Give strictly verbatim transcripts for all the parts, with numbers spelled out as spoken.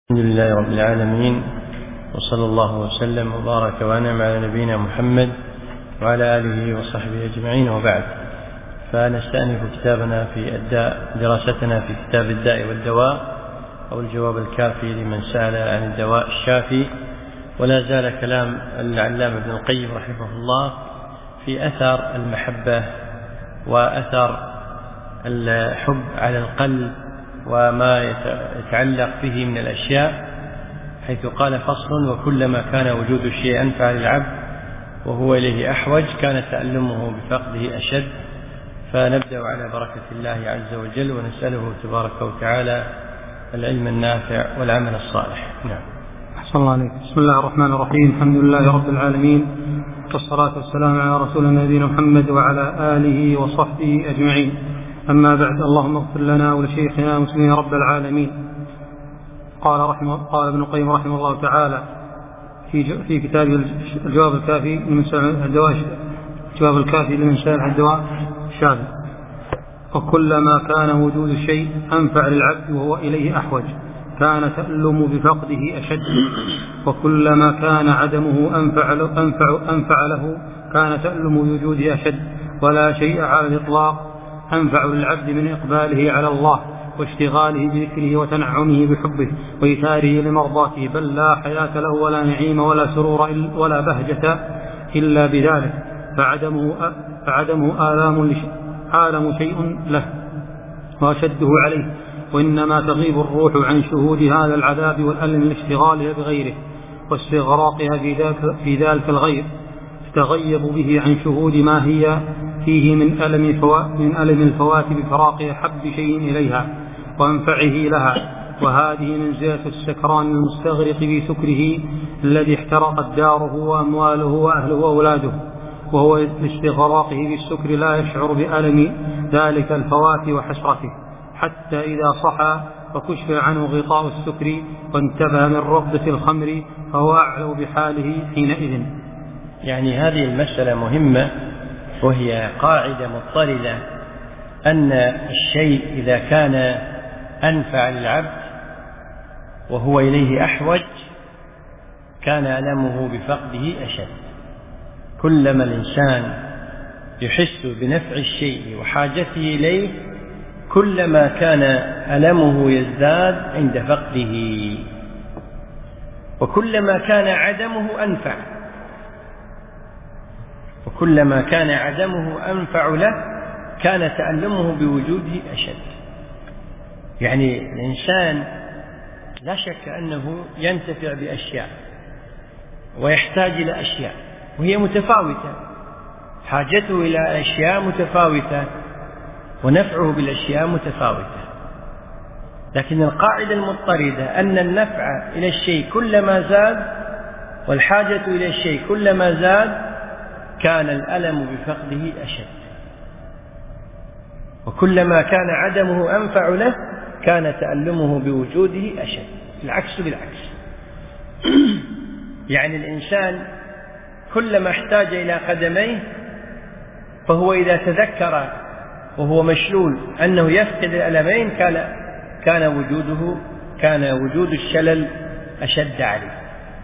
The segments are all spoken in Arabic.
الحمد لله رب العالمين، وصلى الله وسلم وبارك وأنعم على نبينا محمد وعلى آله وصحبه أجمعين، وبعد. فنستأنف كتابنا في الداء دراستنا في كتاب الداء والدواء أو الجواب الكافي لمن سأل عن الدواء الشافي. ولا زال كلام العلامة ابن القيم رحمه الله في أثر المحبة وأثر الحب على القلب وما يتعلق به من الأشياء، حيث قال: فصل: وكلما كان وجود الشيء أنفع للعبد وهو إليه أحوج كان تألمه بفقده أشد. فنبدأ على بركة الله عز وجل ونسأله تبارك وتعالى العلم النافع والعمل الصالح. نعم. أحسن الله عليك. بسم الله الرحمن الرحيم. الحمد لله رب العالمين، والصلاة والسلام على رسول نبينا محمد وعلى آله وصحبه أجمعين. أما بعد، اللهم اغفر لنا ولشيخنا مسلمين رب العالمين. قال رحمه قال ابن القيم رحمه الله تعالى في في كتابه الجواب الكافي لمن سأل الدواء الجواب الكافي لمن سأل الدواء الشافي: وكلما كان وجود الشيء أنفع للعبد وهو إليه أحوج كان تألم بفقده أشد، وكلما كان عدمه أنفع له, أنفع, أنفع له كان تألم بوجوده أشد. ولا شيء على الإطلاق أنفع للعبد من إقباله على الله واشتغاله بذكره وتنعمه بحبه وإيثاره لمرضاته، بل لا حياة له ولا نعيم ولا سرور ولا بهجة إلا بذلك، فعدمه, فعدمه آلام, آلام شيء له وأشده عليه. وإنما تغيب الروح عن شهود هذا العذاب والألم لاشتغالها بغيره واستغراقها في ذلك, في ذلك الغير، تغيب به عن شهود ما هي فيه من ألم, فوا من ألم الفوات بفراق حب شيء إليها وأنفعه لها. وهذه منزلة السكران المستغرق في سكره الذي احترقت داره وأمواله وأهله وأولاده، وهو لاستغراقه بالسكر لا يشعر بألم ذلك الفوات وحسرته، حتى إذا صحى فكشف عنه غطاء السكر وانتبه من رغبة الخمر فهو أعلو بحاله حينئذ. يعني هذه المسألة مهمة، وهي قاعدة مضطردة: أن الشيء إذا كان أنفع للعبد وهو إليه أحوج كان ألمه بفقده أشد. كلما الإنسان يحس بنفع الشيء وحاجته إليه كلما كان ألمه يزداد عند فقده، وكلما كان عدمه أنفع وكلما كان عدمه أنفع له كان تألمه بوجوده أشد. يعني الإنسان لا شك أنه ينتفع بأشياء ويحتاج إلى أشياء وهي متفاوتة، حاجته إلى أشياء متفاوتة ونفعه بالأشياء متفاوتة، لكن القاعدة المضطردة أن النفع إلى الشيء كلما زاد والحاجة إلى الشيء كلما زاد كان الألم بفقده أشد، وكلما كان عدمه أنفع له كان تألمه بوجوده أشد. العكس بالعكس. يعني الإنسان كلما احتاج إلى قدميه فهو إذا تذكر وهو مشلول أنه يفقد الألمين كان كان وجوده كان وجود الشلل أشد عليه.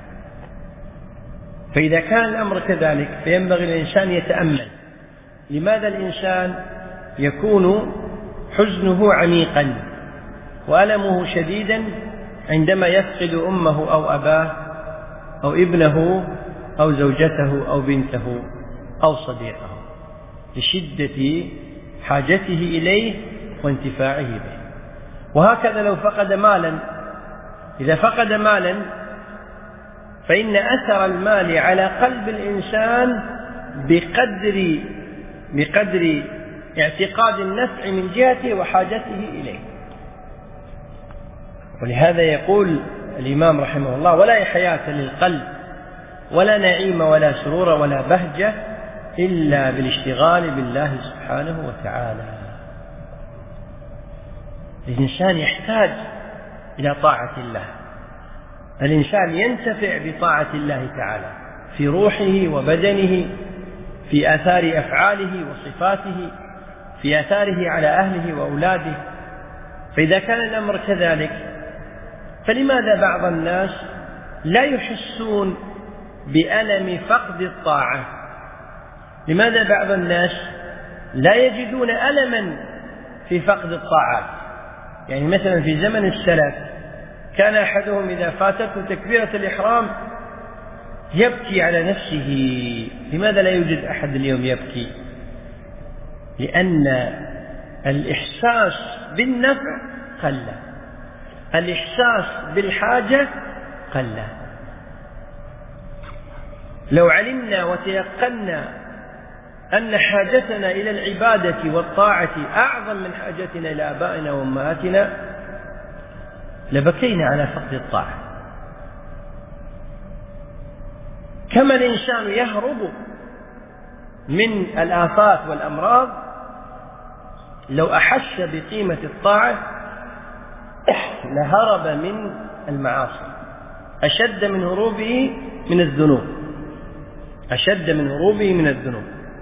فإذا كان الأمر كذلك فينبغي الإنسان يتأمل لماذا الإنسان يكون حزنه عميقا وألمه شديدا عندما يفقد أمه أو أباه أو ابنه أو زوجته أو بنته أو صديقه، لشدة حاجته إليه وانتفاعه به. وهكذا لو فقد مالا، إذا فقد مالا فإن أثر المال على قلب الإنسان بقدر بقدر اعتقاد النفع من جهته وحاجته إليه. ولهذا يقول الإمام رحمه الله: ولا حياة للقلب ولا نعيم ولا سرور ولا بهجة إلا بالاشتغال بالله سبحانه وتعالى. الإنسان يحتاج إلى طاعة الله، الإنسان ينتفع بطاعة الله تعالى في روحه وبدنه، في آثار أفعاله وصفاته، في آثاره على أهله وأولاده. فإذا كان الأمر كذلك فلماذا بعض الناس لا يحسون بألم فقد الطاعة؟ لماذا بعض الناس لا يجدون ألما في فقد الطاعات؟ يعني مثلا في زمن السلف كان أحدهم إذا فاتته تكبيرة الإحرام يبكي على نفسه. لماذا لا يوجد أحد اليوم يبكي؟ لأن الإحساس بالنفع قل، الإحساس بالحاجة قل. لو علمنا وتيقنا أن حاجتنا إلى العبادة والطاعة أعظم من حاجتنا إلى آبائنا وأمهاتنا لبكينا على فقد الطاعة. كما الإنسان يهرب من الآفات والأمراض لو أحس بقيمة الطاعة لهرب من المعاصي أشد من هروبه من الذنوب، أشد من هروبه من الذنوب.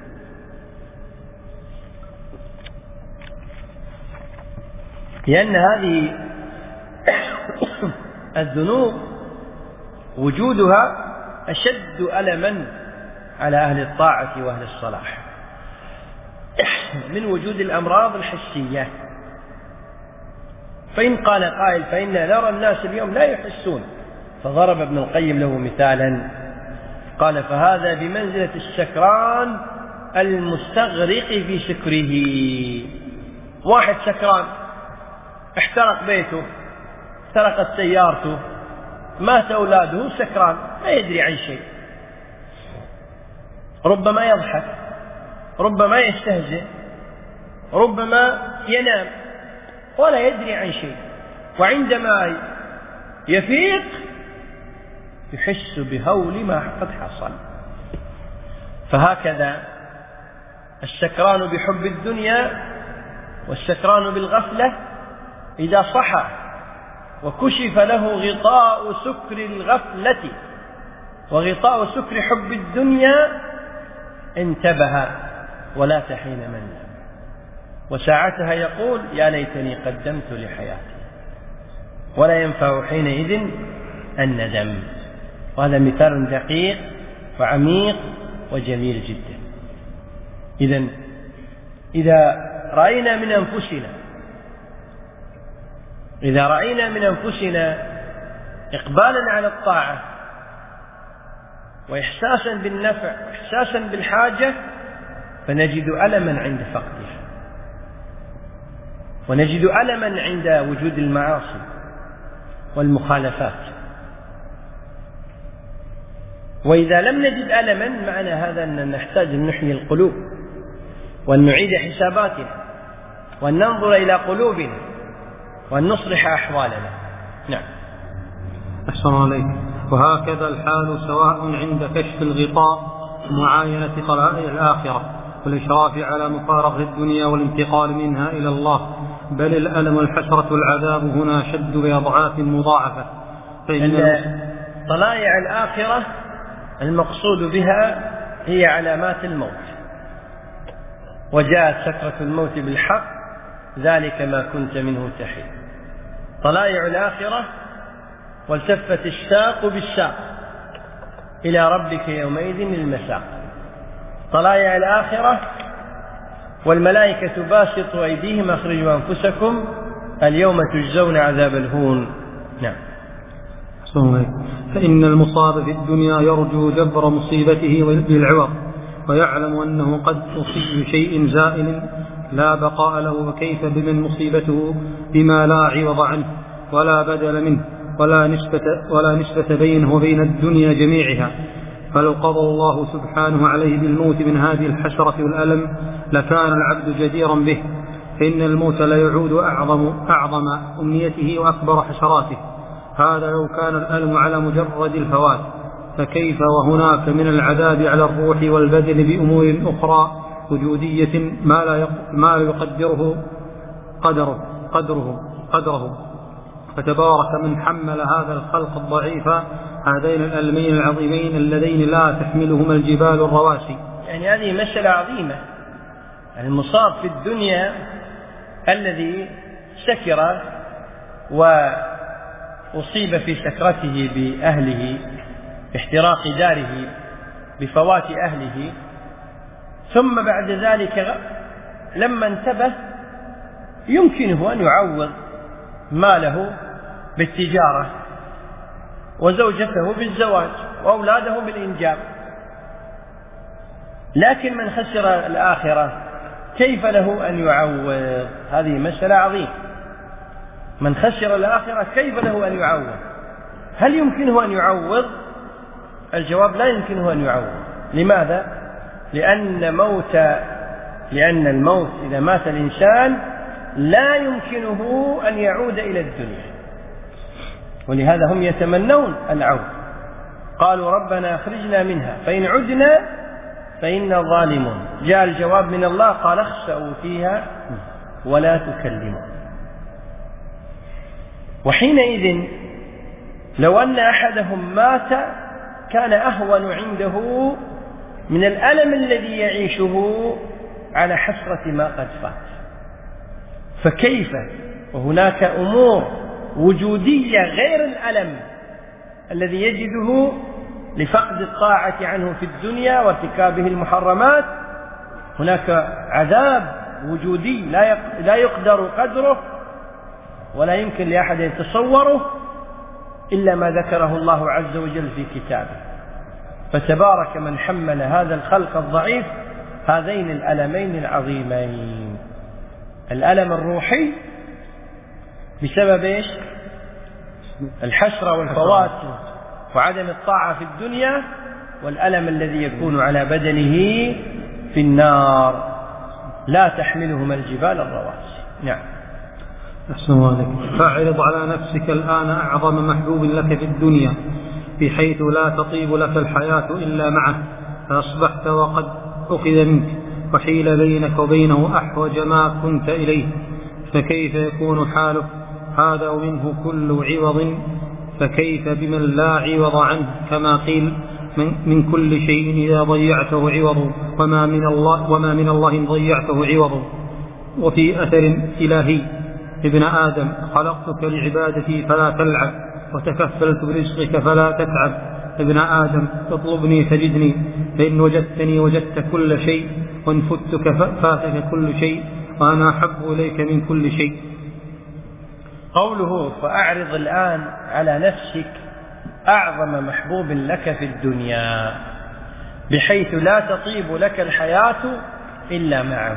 لأن هذه الذنوب وجودها أشد ألما على أهل الطاعة وأهل الصلاح من وجود الأمراض الحسية. فإن قال قائل فإننا نرى الناس اليوم لا يحسون، فضرب ابن القيم له مثالا قال فهذا بمنزلة السكران المستغرق في سكره. واحد سكران احترق بيته، احترقت سيارته، مات أولاده، سكران لا يدري عن شيء، ربما يضحك، ربما يستهزئ، ربما ينام ولا يدري عن شيء، وعندما يفيق يحس بهول ما قد حصل. فهكذا السكران بحب الدنيا والسكران بالغفلة إذا صحى وكشف له غطاء سكر الغفلة وغطاء سكر حب الدنيا انتبه ولا تحين منه، وساعتها يقول يا ليتني قدمت لحياتي، ولا ينفع حينئذ الندم. وهذا مثال دقيق وعميق وجميل جدا. إذن إذا رأينا من أنفسنا إذا رأينا من أنفسنا إقبالا على الطاعة وإحساسا بالنفع وإحساسا بالحاجة فنجد ألما عند فقدها، ونجد ألما عند وجود المعاصي والمخالفات. وإذا لم نجد ألما معنى هذا أن نحتاج أن نحيي القلوب وأن نعيد حساباتنا وأن ننظر إلى قلوبنا وأن نصلح أحوالنا. نعم. أحسن عليك. وهكذا الحال سواء عند كشف الغطاء ومعاينة طلائع الآخرة والإشراف على مفارقة الدنيا والانتقال منها إلى الله، بل الألم والحسرة والعذاب هنا شد بأضعاف مضاعفة. فإن طلائع الآخرة المقصود بها هي علامات الموت، وجاءت سكرة الموت بالحق ذلك ما كنت منه تحيد. طلائع الآخرة والتفت الساق بالساق إلى ربك يومئذ المساق. طلائع الآخرة والملائكة باسطوا أيديهم أخرجوا أنفسكم اليوم تجزون عذاب الهون. نعم. فإن المصاب في الدنيا يرجو جبر مصيبته بالعوض، ويعلم أنه قد أصيب بشيء زائل لا بقاء له، وكيف بمن مصيبته بما لا عوض عنه ولا بدل منه ولا نسبة, ولا نسبة بينه وبين الدنيا جميعها. فلو قضى الله سبحانه عليه بالموت من هذه الحسرة والألم لكان العبد جديرا به، فإن الموت لا يعود أعظم, أعظم أمنيته وأكبر حسراته. هذا لو كان الألم على مجرد الفوات، فكيف وهناك من العذاب على الروح والبدن بأمور أخرى وجودية ما لا ما يقدره قدره قدره قدره فتبارك من حمل هذا الخلق الضعيف هذين الألمين العظيمين اللذين لا تحملهما الجبال الرواسي. يعني هذه مسألة عظيمة. المصاب في الدنيا الذي سكر أصيب في سكرته بأهله، باحتراق داره، بفوات أهله، ثم بعد ذلك لما انتبه يمكنه أن يعوض ماله بالتجارة وزوجته بالزواج وأولاده بالإنجاب. لكن من خسر الآخرة كيف له أن يعوض؟ هذه مسألة عظيمة. من خسر الآخرة كيف له أن يعوض؟ هل يمكنه أن يعوض؟ الجواب لا يمكنه أن يعوض. لماذا؟ لأن موت لأن الموت إذا مات الإنسان لا يمكنه أن يعود إلى الدنيا، ولهذا هم يتمنون العودة. قالوا ربنا أخرجنا منها فإن عدنا فإنا ظالمون. جاء الجواب من الله قال اخسئوا فيها ولا تكلمون. وحينئذ لو أن أحدهم مات كان أهون عنده من الألم الذي يعيشه على حسرة ما قد فات. فكيف وهناك أمور وجودية غير الألم الذي يجده لفقد الطاعة عنه في الدنيا وارتكابه المحرمات، هناك عذاب وجودي لا يقدر قدره ولا يمكن لأحد يتصوره إلا ما ذكره الله عز وجل في كتابه. فتبارك من حمل هذا الخلق الضعيف هذين الألمين العظيمين، الألم الروحي بسبب إيش؟ الحسرة والفوات وعدم الطاعة في الدنيا، والألم الذي يكون على بدنه في النار لا تحملهما الجبال الرواسي. نعم. أحسن عليك. فاعرض على نفسك الآن أعظم محبوب لك في الدنيا بحيث لا تطيب لك الحياة إلا معه، فأصبحت وقد أخذ منك وحيل بينك وبينه أحوج ما كنت إليه، فكيف يكون حالك هذا ومنه كل عوض؟ فكيف بمن لا عوض عنه؟ كما قيل من, من كل شيء إذا ضيعته عوض وما من الله وما من الله إن ضيعته عوض. وفي أثر إلهي: ابن آدم خلقتك لعبادتي فلا تلعب، وتكفلت برزقك فلا تتعب. ابن آدم اطلبني تجدني، فإن وجدتني وجدت كل شيء، وإن فتك فاتك كل شيء، وأنا أحب إليك من كل شيء. قوله فأعرض الآن على نفسك أعظم محبوب لك في الدنيا بحيث لا تطيب لك الحياة إلا معه،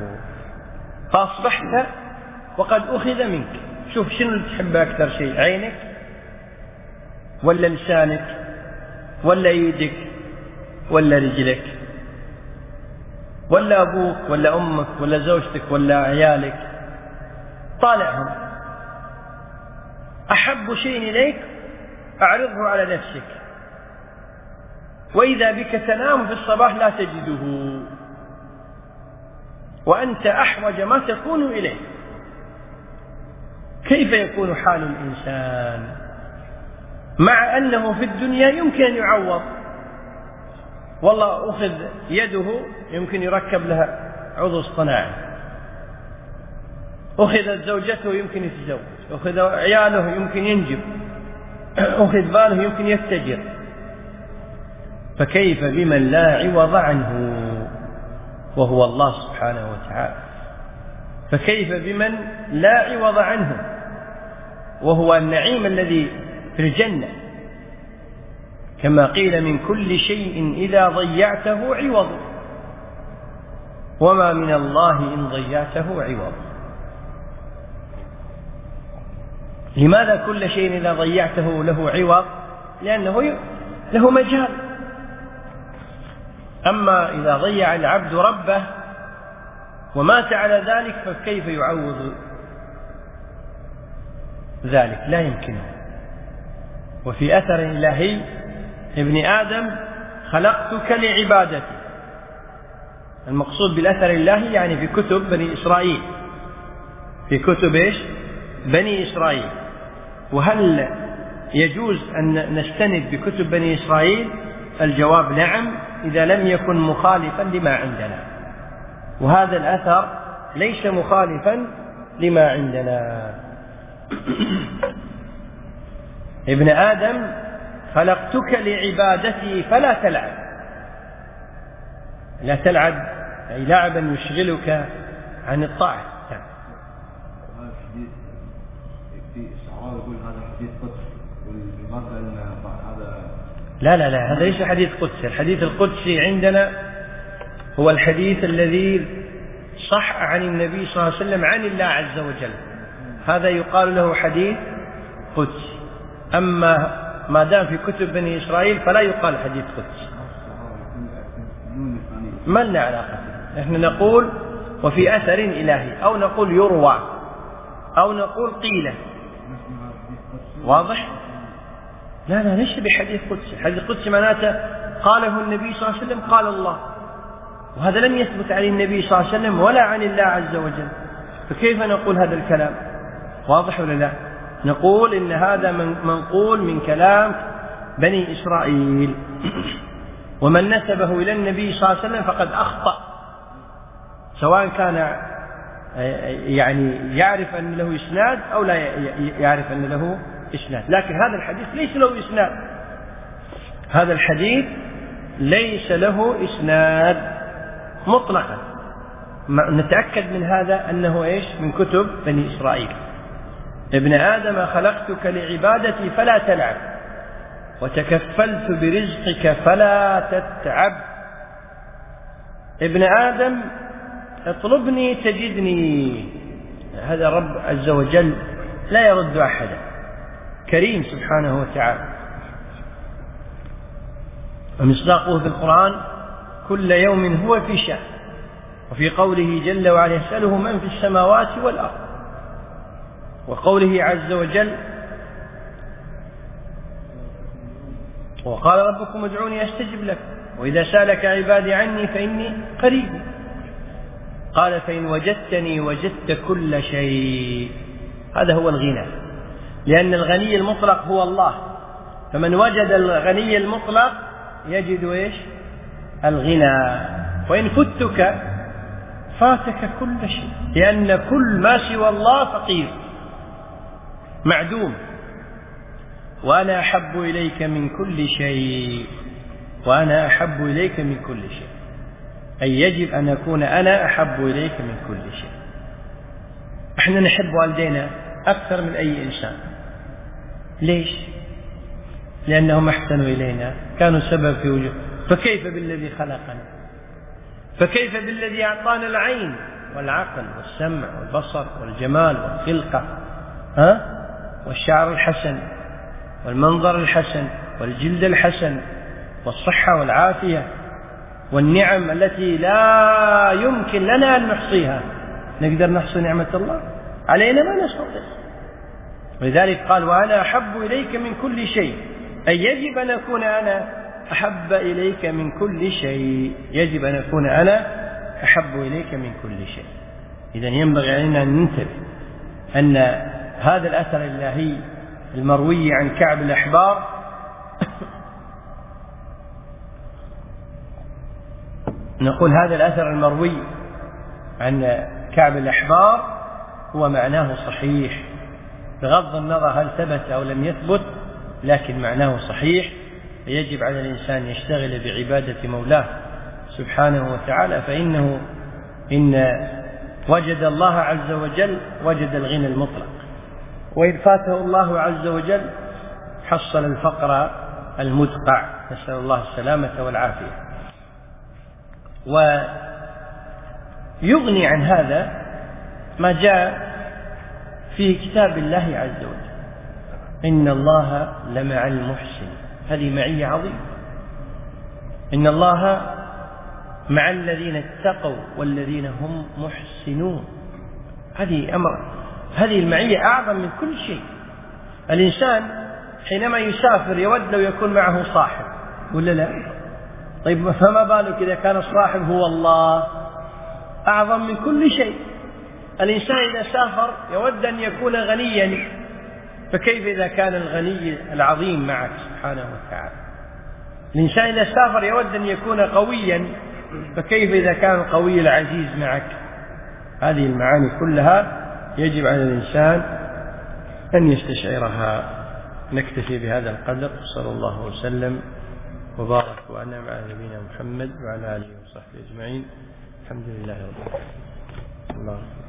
فأصبحت وقد أخذ منك. شوف شنو اللي تحب أكثر شيء، عينك ولا لسانك ولا يدك ولا رجلك ولا أبوك ولا أمك ولا زوجتك ولا عيالك؟ طالعهم. أحب شيء إليك أعرضه على نفسك، وإذا بك تنام في الصباح لا تجده وأنت أحوج ما تكون إليه. كيف يكون حال الإنسان مع أنه في الدنيا يمكن أن يعوض؟ والله أخذ يده يمكن يركب لها عضو اصطناعي، أخذت زوجته يمكن يتزوج، أخذ عياله يمكن ينجب، أخذ باله يمكن يتجر. فكيف بمن لا عوض عنه وهو الله سبحانه وتعالى؟ فكيف بمن لا عوض عنه وهو النعيم الذي في الجنة؟ كما قيل من كل شيء إذا ضيعته عوض وما من الله إن ضيعته عوض. لماذا كل شيء إذا ضيعته له عوض؟ لأنه له مجال. أما إذا ضيع العبد ربه ومات على ذلك فكيف يعوض ذلك؟ لا يمكنه. وفي أثر إلهي: ابن آدم خلقتك لعبادتي. المقصود بالأثر الإلهي يعني في كتب بني إسرائيل، في كتب إيش؟ بني إسرائيل. وهل يجوز أن نستند بكتب بني إسرائيل؟ الجواب نعم، إذا لم يكن مخالفا لما عندنا، وهذا الأثر ليس مخالفا لما عندنا. ابن آدم خلقتك لعبادتي فلا تلعب. لا تلعب أي لعبا يشغلك عن الطاعة. هذا الحديث في الصحابة يقول هذا حديث قدس والمرضى أن هذا لا لا لا هذا ليس حديث قدسي. الحديث القدسي عندنا هو الحديث الذي صح عن النبي صلى الله عليه وسلم عن الله عز وجل، هذا يقال له حديث قدسي. أما ما دام في كتب بني إسرائيل فلا يقال حديث قدسي، ما لنا علاقة. نحن نقول وفي أثر إلهي، أو نقول يروى، أو نقول قيل. واضح؟ لا لا ليس بحديث قدسي. حديث قدسي معناته قاله النبي صلى الله عليه وسلم قال الله، وهذا لم يثبت عن النبي صلى الله عليه وسلم ولا عن الله عز وجل، فكيف نقول هذا الكلام؟ واضح ولا لا؟ نقول إن هذا منقول من كلام بني إسرائيل، ومن نسبه إلى النبي صلى الله عليه وسلم فقد أخطأ، سواء كان يعني يعرف أن له إسناد أو لا يعرف أن له إسناد. لكن هذا الحديث ليس له إسناد، هذا الحديث ليس له إسناد مطلقا. نتأكد من هذا أنه إيش؟ من كتب بني إسرائيل. ابن آدم خلقتك لعبادتي فلا تلعب، وتكفلت برزقك فلا تتعب. ابن آدم اطلبني تجدني. هذا رب عز وجل لا يرد أحدا، كريم سبحانه وتعالى. ومصداقه في القرآن كل يوم هو في شأن. وفي قوله جل وعلا يسأله من في السماوات والأرض، وقوله عز وجل وقال ربكم ادعوني أستجب لكم وإذا سألك عبادي عني فإني قريب. قال فإن وجدتني وجدت كل شيء. هذا هو الغنى، لأن الغني المطلق هو الله، فمن وجد الغني المطلق يجد إيش؟ الغنى. وإن فتك فاتك كل شيء، لأن كل ما سوى الله فقير معدوم. وأنا أحب إليك من كل شيء، وأنا أحب إليك من كل شيء، أي يجب أن أكون أنا أحب إليك من كل شيء. إحنا نحب والدينا أكثر من أي إنسان. ليش؟ لأنهم أحسنوا إلينا، كانوا سبب في وجود. فكيف بالذي خلقنا؟ فكيف بالذي أعطانا العين والعقل والسمع والبصر والجمال والخلقة، ها؟ والشعر الحسن والمنظر الحسن والجلد الحسن والصحة والعافية والنعم التي لا يمكن لنا أن نحصيها. نقدر نحصي نعمة الله علينا؟ ما نستطيع. ولذلك قال وأنا أحب إليك من كل شيء، أي يجب أن أكون أنا أحب إليك من كل شيء، يجب أن أكون أنا أحب إليك من كل شيء. إذن ينبغي علينا أن ننتبه أن هذا الأثر الإلهي المروي عن كعب الأحبار نقول هذا الأثر المروي عن كعب الأحبار هو معناه صحيح، بغض النظر هل ثبت أو لم يثبت، لكن معناه صحيح. فيجب على الإنسان يشتغل بعبادة مولاه سبحانه وتعالى، فإنه إن وجد الله عز وجل وجد الغنى المطلق، وإذ فاته الله عز وجل حصل الفقر المدقع، نسأل الله السلامة والعافية. ويغني عن هذا ما جاء في كتاب الله عز وجل إن الله لمع المحسن. هذه معية عظيمة. إن الله مع الذين اتقوا والذين هم محسنون. هذه أمر، هذه المعية أعظم من كل شيء. الإنسان حينما يسافر يود لو يكون معه صاحب ولا لا؟ طيب فما بالك إذا كان الصاحب هو الله؟ أعظم من كل شيء. الإنسان إذا سافر يود أن يكون غنيا، فكيف إذا كان الغني العظيم معك سبحانه وتعالى؟ الإنسان إذا سافر يود أن يكون قويا، فكيف إذا كان القوي العزيز معك؟ هذه المعاني كلها يجب على الإنسان أن يستشعرها. نكتفي بهذا القدر. صلى الله وسلم وبارك وأنعم على نبينا محمد وعلى آله وصحبه أجمعين. الحمد لله رب العالمين.